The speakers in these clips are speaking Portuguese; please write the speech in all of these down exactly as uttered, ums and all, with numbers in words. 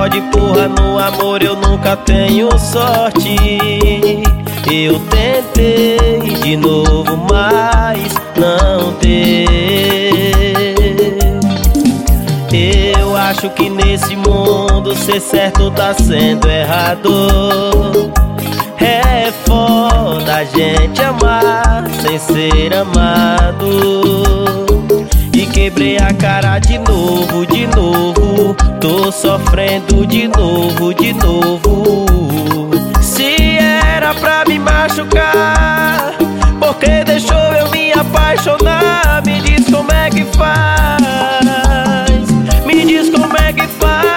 pode, porra, no amor eu nunca tenho sorte. Eu tentei de novo, mas não deu. Eu acho que nesse mundo ser certo tá sendo errado. É foda a gente amar sem ser amado. E quebrei a cara de novo, de novo. Tô sofrendo de novo, de novo. Se era pra me machucar, por que deixou eu me apaixonar? Me diz como é que faz. Me diz como é que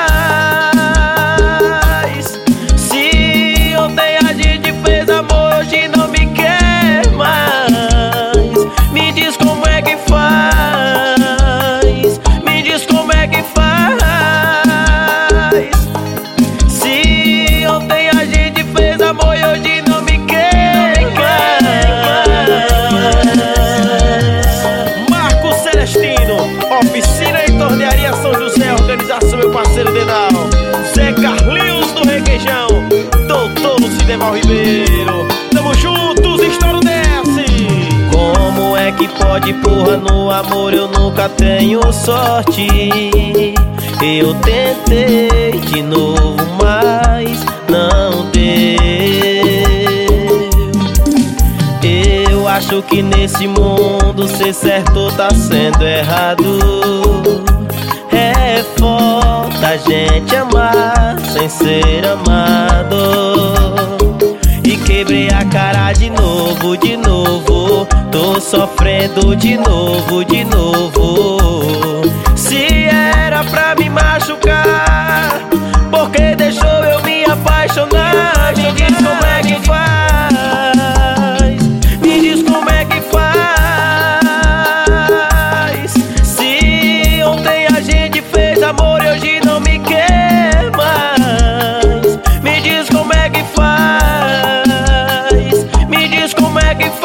faz. Se ontem a gente fez amor, hoje não me quer mais. Me diz como é que faz. Me diz como é que faz. Se ontem a gente fez amor e hoje não me quer mais. Marco Celestino, oficina e tornearia São José, organização meu parceiro Denal. Zé Carlinhos do Requeijão, doutor Lucideval Ribeiro. Tamo juntos, estouro desce. Como é que pode, porra, no amor eu nunca tenho sorte. Eu tentei de novo, mas não deu. Eu acho que nesse mundo ser certo tá sendo errado. É foda a gente amar sem ser amado. E quebrei a cara de novo, de novo. Tô sofrendo de novo, de novo. Se era pra me machucar, por que deixou eu me apaixonar? Me diz como é que faz. Me diz como é que faz. Se ontem a gente fez amor e hoje não me quer mais. Me diz como é que faz. Me diz como é que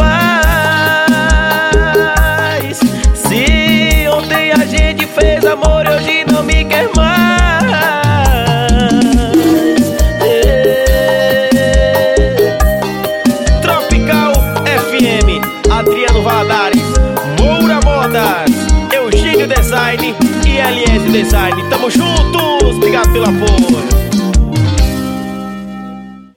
faz. Se ontem a gente fez amor e hoje não me quer mais. É. Tropical F M, Adriano Valadares, Moura Modas, Eugênio Design e L S Design. Tamo juntos, obrigado pelo apoio.